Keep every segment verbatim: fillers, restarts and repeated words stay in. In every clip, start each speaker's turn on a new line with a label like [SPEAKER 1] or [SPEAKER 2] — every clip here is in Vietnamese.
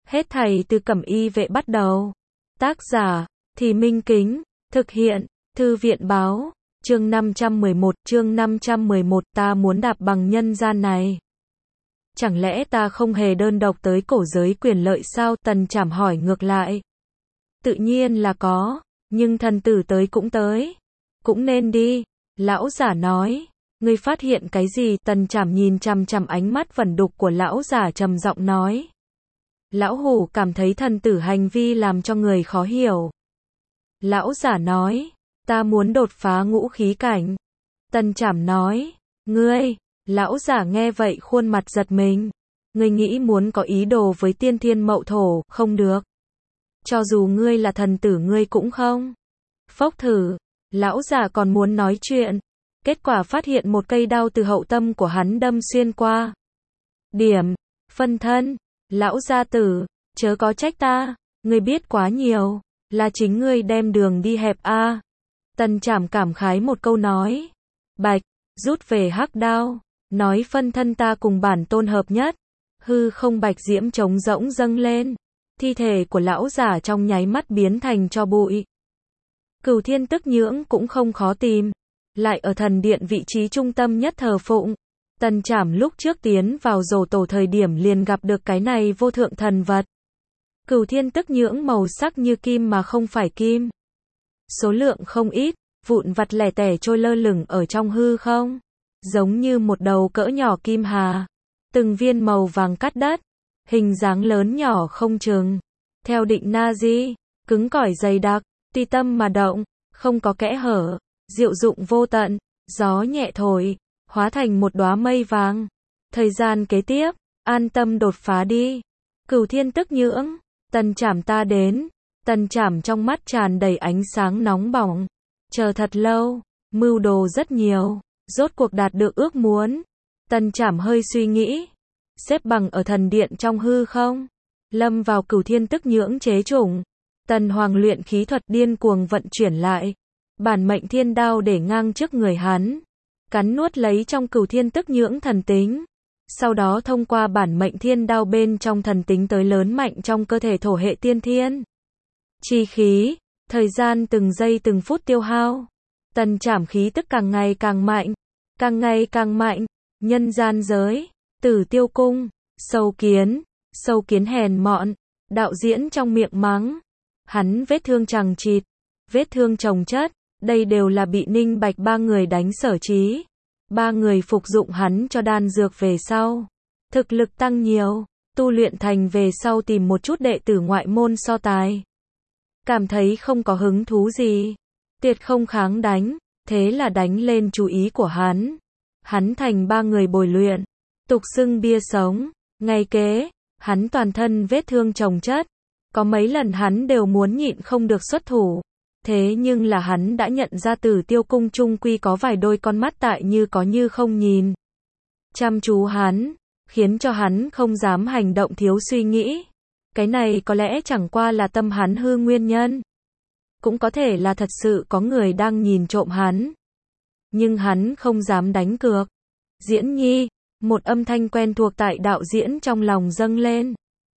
[SPEAKER 1] Hết thảy từ Cẩm Y Vệ bắt đầu. Tác giả, Thì Minh Kính, thực hiện, Thư viện báo, chương năm trăm mười một, chương năm trăm mười một, ta muốn đạp bằng nhân gian này. Chẳng lẽ ta không hề đơn độc tới cổ giới quyền lợi sao? Tần Trảm hỏi ngược lại. Tự nhiên là có, nhưng thần tử tới cũng tới. Cũng nên đi, lão giả nói. Ngươi phát hiện cái gì? Tần Trảm nhìn chằm chằm ánh mắt vẩn đục của lão giả trầm giọng nói. Lão hủ cảm thấy thần tử hành vi làm cho người khó hiểu. Lão giả nói, ta muốn đột phá ngũ khí cảnh. Tần Trảm nói, ngươi, lão giả nghe vậy khuôn mặt giật mình. Ngươi nghĩ muốn có ý đồ với tiên thiên mậu thổ, không được. Cho dù ngươi là thần tử ngươi cũng không. Phốc thử, lão giả còn muốn nói chuyện. Kết quả phát hiện một cây đao từ hậu tâm của hắn đâm xuyên qua. Điểm, phân thân, lão gia tử, chớ có trách ta, ngươi biết quá nhiều, là chính ngươi đem đường đi hẹp a. À. Tần Trảm cảm khái một câu nói. Bạch, rút về hắc đao, nói phân thân ta cùng bản tôn hợp nhất. Hư không bạch diễm trống rỗng dâng lên, thi thể của lão giả trong nháy mắt biến thành tro bụi. Cửu Thiên Tức Nhưỡng cũng không khó tìm, lại ở thần điện vị trí trung tâm nhất thờ phụng. Tần Trảm lúc trước tiến vào rồ tổ thời điểm liền gặp được cái này vô thượng thần vật. Cửu Thiên Tức Nhưỡng màu sắc như kim mà không phải kim. Số lượng không ít, vụn vặt lẻ tẻ trôi lơ lửng ở trong hư không. Giống như một đầu cỡ nhỏ kim hà. Từng viên màu vàng cắt đất. Hình dáng lớn nhỏ không chừng. Theo định na di, cứng cỏi dày đặc, tùy tâm mà động, không có kẽ hở, diệu dụng vô tận, gió nhẹ thổi, hóa thành một đóa mây vàng. Thời gian kế tiếp, an tâm đột phá đi. Cửu Thiên Tức Nhưỡng, Tần Trảm ta đến. Tần Trảm trong mắt tràn đầy ánh sáng nóng bỏng. Chờ thật lâu, mưu đồ rất nhiều, rốt cuộc đạt được ước muốn. Tần Trảm hơi suy nghĩ, xếp bằng ở thần điện trong hư không, lâm vào Cửu Thiên Tức Nhưỡng chế chủng. Tần Hoàng luyện khí thuật điên cuồng vận chuyển lại, bản mệnh thiên đao để ngang trước người hắn, cắn nuốt lấy trong Cửu Thiên Tức Nhưỡng thần tính. Sau đó thông qua bản mệnh thiên đao bên trong thần tính tới lớn mạnh trong cơ thể thổ hệ tiên thiên chi khí, thời gian từng giây từng phút tiêu hao. Tần Trảm khí tức càng ngày càng mạnh, càng ngày càng mạnh. Nhân gian giới, Tử Tiêu cung, sâu kiến, sâu kiến hèn mọn, đạo diễn trong miệng mắng. Hắn vết thương chằng chịt, vết thương chồng chất, đây đều là bị Ninh Bạch ba người đánh sở trí. Ba người phục dụng hắn cho đan dược về sau, thực lực tăng nhiều, tu luyện thành về sau tìm một chút đệ tử ngoại môn so tài. Cảm thấy không có hứng thú gì, tuyệt không kháng đánh, thế là đánh lên chú ý của hắn. Hắn thành ba người bồi luyện, tục xưng bia sống. Ngày kế, hắn toàn thân vết thương chồng chất, có mấy lần hắn đều muốn nhịn không được xuất thủ. Thế nhưng là hắn đã nhận ra Tử Tiêu cung trung quy có vài đôi con mắt tại như có như không nhìn chăm chú hắn, khiến cho hắn không dám hành động thiếu suy nghĩ. Cái này có lẽ chẳng qua là tâm hắn hư nguyên nhân, cũng có thể là thật sự có người đang nhìn trộm hắn. Nhưng hắn không dám đánh cược. Diễn Nhi, một âm thanh quen thuộc tại đạo diễn trong lòng dâng lên.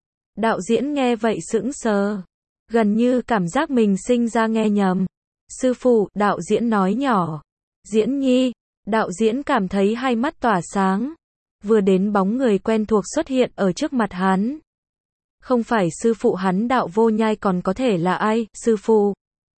[SPEAKER 1] Đạo diễn nghe vậy sững sờ, gần như cảm giác mình sinh ra nghe nhầm. Sư phụ, đạo diễn nói nhỏ. Diễn Nhi, đạo diễn cảm thấy hai mắt tỏa sáng. Vừa đến bóng người quen thuộc xuất hiện ở trước mặt hắn. Không phải sư phụ hắn Đạo Vô Nhai còn có thể là ai? Sư phụ.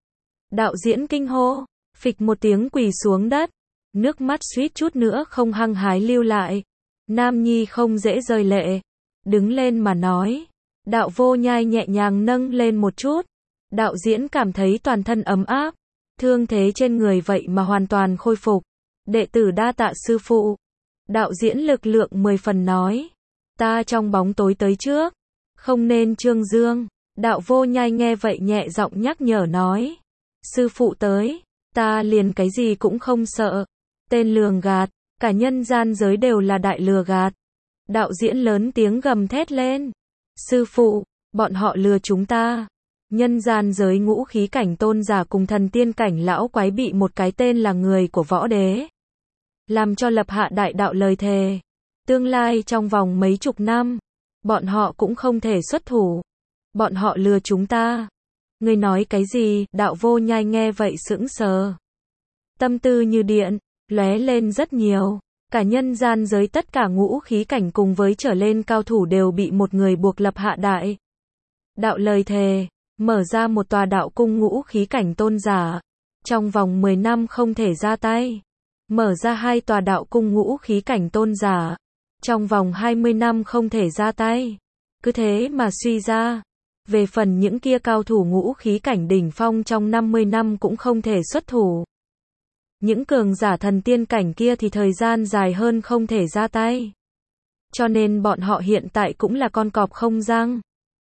[SPEAKER 1] Đạo diễn kinh hô, phịch một tiếng quỳ xuống đất. Nước mắt suýt chút nữa không hăng hái lưu lại. Nam nhi không dễ rơi lệ. Đứng lên mà nói. Đạo Vô Nhai nhẹ nhàng nâng lên một chút. Đạo diễn cảm thấy toàn thân ấm áp. Thương thế trên người vậy mà hoàn toàn khôi phục. Đệ tử đa tạ sư phụ. Đạo diễn lực lượng mười phần nói. Ta trong bóng tối tới trước, không nên trương dương. Đạo Vô Nhai nghe vậy nhẹ giọng nhắc nhở nói. Sư phụ tới, ta liền cái gì cũng không sợ. Tên lường gạt, cả nhân gian giới đều là đại lừa gạt. Đạo diễn lớn tiếng gầm thét lên. Sư phụ, bọn họ lừa chúng ta. Nhân gian giới ngũ khí cảnh tôn giả cùng thần tiên cảnh lão quái bị một cái tên là người của võ đế làm cho lập hạ đại đạo lời thề. Tương lai trong vòng mấy chục năm, bọn họ cũng không thể xuất thủ. Bọn họ lừa chúng ta. Ngươi nói cái gì? Đạo Vô Nhai nghe vậy sững sờ. Tâm tư như điện, lóe lên rất nhiều. Cả nhân gian giới tất cả ngũ khí cảnh cùng với trở lên cao thủ đều bị một người buộc lập hạ đại đạo lời thề, mở ra một tòa đạo cung ngũ khí cảnh tôn giả. Trong vòng mười năm không thể ra tay. Mở ra hai tòa đạo cung ngũ khí cảnh tôn giả. Trong vòng hai mươi năm không thể ra tay. Cứ thế mà suy ra. Về phần những kia cao thủ ngũ khí cảnh đỉnh phong trong năm mươi năm cũng không thể xuất thủ. Những cường giả thần tiên cảnh kia thì thời gian dài hơn không thể ra tay. Cho nên bọn họ hiện tại cũng là con cọp không răng.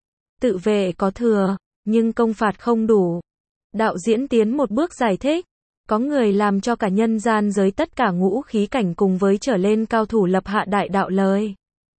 [SPEAKER 1] Tự vệ có thừa, nhưng công phạt không đủ. Đạo diễn tiến một bước giải thích. Có người làm cho cả nhân gian giới tất cả ngũ khí cảnh cùng với trở lên cao thủ lập hạ đại đạo lời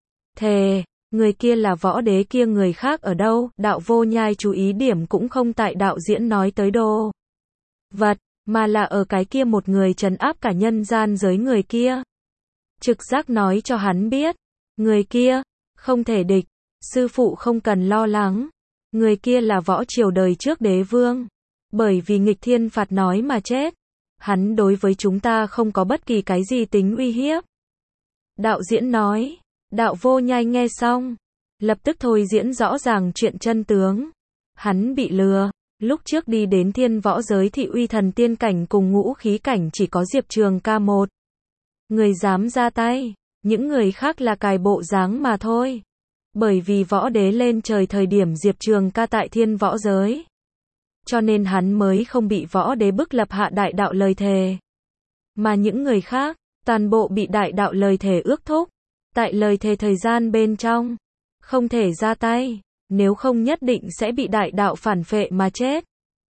[SPEAKER 1] thề. Người kia là võ đế kia, người khác ở đâu? Đạo Vô Nhai chú ý điểm cũng không tại đạo diễn nói tới đồ vật, mà là ở cái kia một người trấn áp cả nhân gian giới người kia. Trực giác nói cho hắn biết, người kia không thể địch, sư phụ không cần lo lắng. Người kia là võ triều đời trước đế vương, bởi vì nghịch thiên phạt nói mà chết. Hắn đối với chúng ta không có bất kỳ cái gì tính uy hiếp. Đạo diễn nói. Đạo Vô Nhai nghe xong, lập tức thôi diễn rõ ràng chuyện chân tướng. Hắn bị lừa. Lúc trước đi đến thiên võ giới thị uy thần tiên cảnh cùng ngũ khí cảnh chỉ có Diệp Trường Ca một người dám ra tay, những người khác là cài bộ dáng mà thôi. Bởi vì võ đế lên trời thời điểm Diệp Trường Ca tại thiên võ giới, cho nên hắn mới không bị võ đế bức lập hạ đại đạo lời thề. Mà những người khác, toàn bộ bị đại đạo lời thề ước thúc. Tại lời thề thời gian bên trong, không thể ra tay, nếu không nhất định sẽ bị đại đạo phản phệ mà chết.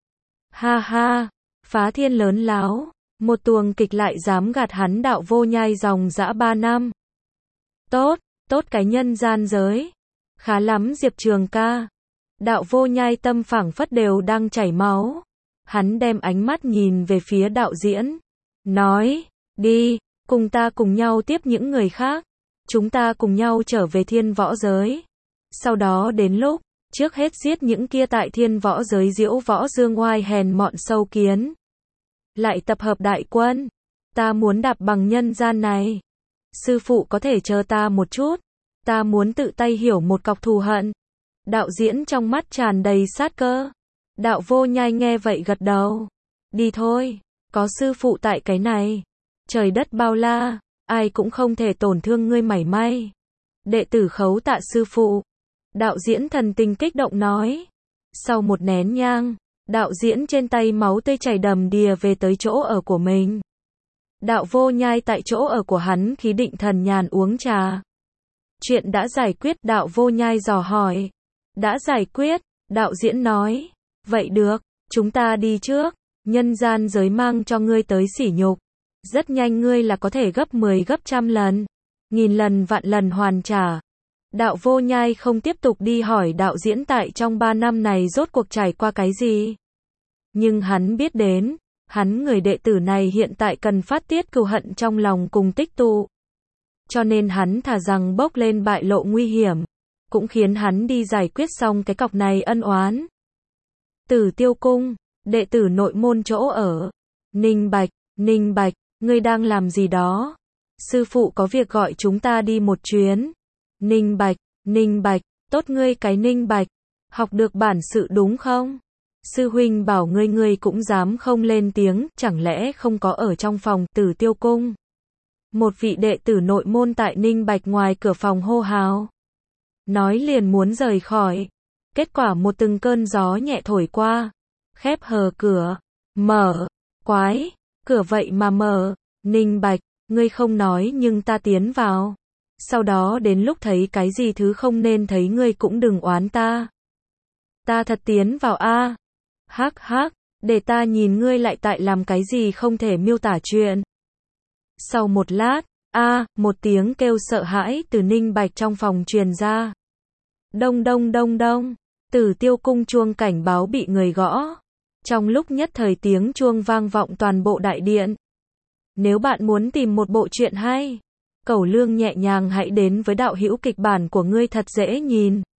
[SPEAKER 1] Ha ha, phá thiên lớn láo, một tuồng kịch lại dám gạt hắn Đạo Vô Nhai dòng dã ba năm. Tốt, tốt cái nhân gian giới. Khá lắm Diệp Trường Ca. Đạo Vô Nhai tâm phảng phất đều đang chảy máu. Hắn đem ánh mắt nhìn về phía đạo diễn. Nói, đi, cùng ta cùng nhau tiếp những người khác. Chúng ta cùng nhau trở về thiên võ giới. Sau đó đến lúc, trước hết giết những kia tại thiên võ giới diễu võ dương oai hèn mọn sâu kiến. Lại tập hợp đại quân. Ta muốn đạp bằng nhân gian này. Sư phụ có thể chờ ta một chút. Ta muốn tự tay hiểu một cọc thù hận. Đạo diễn trong mắt tràn đầy sát cơ. Đạo Vô Nhai nghe vậy gật đầu. Đi thôi, có sư phụ tại cái này. Trời đất bao la, ai cũng không thể tổn thương ngươi mảy may. Đệ tử khấu tạ sư phụ. Đạo diễn thần tình kích động nói. Sau một nén nhang, đạo diễn trên tay máu tươi chảy đầm đìa về tới chỗ ở của mình. Đạo Vô Nhai tại chỗ ở của hắn khí định thần nhàn uống trà. Chuyện đã giải quyết, Đạo Vô Nhai dò hỏi. Đã giải quyết, đạo diễn nói. Vậy được, chúng ta đi trước. Nhân gian giới mang cho ngươi tới sỉ nhục. Rất nhanh ngươi là có thể gấp mười gấp trăm lần. Nghìn lần vạn lần hoàn trả. Đạo Vô Nhai không tiếp tục đi hỏi đạo diễn tại trong ba năm này rốt cuộc trải qua cái gì. Nhưng hắn biết đến, hắn người đệ tử này hiện tại cần phát tiết cừu hận trong lòng cùng tích tụ. Cho nên hắn thà rằng bốc lên bại lộ nguy hiểm, cũng khiến hắn đi giải quyết xong cái cọc này ân oán. Tử Tiêu Cung, đệ tử nội môn chỗ ở. Ninh Bạch, Ninh Bạch, ngươi đang làm gì đó? Sư phụ có việc gọi chúng ta đi một chuyến. Ninh Bạch, Ninh Bạch, tốt ngươi cái Ninh Bạch, học được bản sự đúng không? Sư huynh bảo ngươi ngươi cũng dám không lên tiếng, chẳng lẽ không có ở trong phòng Tử Tiêu Cung? Một vị đệ tử nội môn tại Ninh Bạch ngoài cửa phòng hô hào. Nói liền muốn rời khỏi. Kết quả một từng cơn gió nhẹ thổi qua. Khép hờ cửa. Mở. Quái. Cửa vậy mà mở. Ninh Bạch, ngươi không nói nhưng ta tiến vào. Sau đó đến lúc thấy cái gì thứ không nên thấy ngươi cũng đừng oán ta. Ta thật tiến vào a. Hắc hắc, để ta nhìn ngươi lại tại làm cái gì không thể miêu tả chuyện. Sau một lát, a, một tiếng kêu sợ hãi từ Ninh Bạch trong phòng truyền ra. Đông đông đông đông, Tử Tiêu Cung chuông cảnh báo bị người gõ. Trong lúc nhất thời tiếng chuông vang vọng toàn bộ đại điện. Nếu bạn muốn tìm một bộ truyện hay, Cẩu Lương nhẹ nhàng hãy đến với đạo hữu kịch bản của ngươi thật dễ nhìn.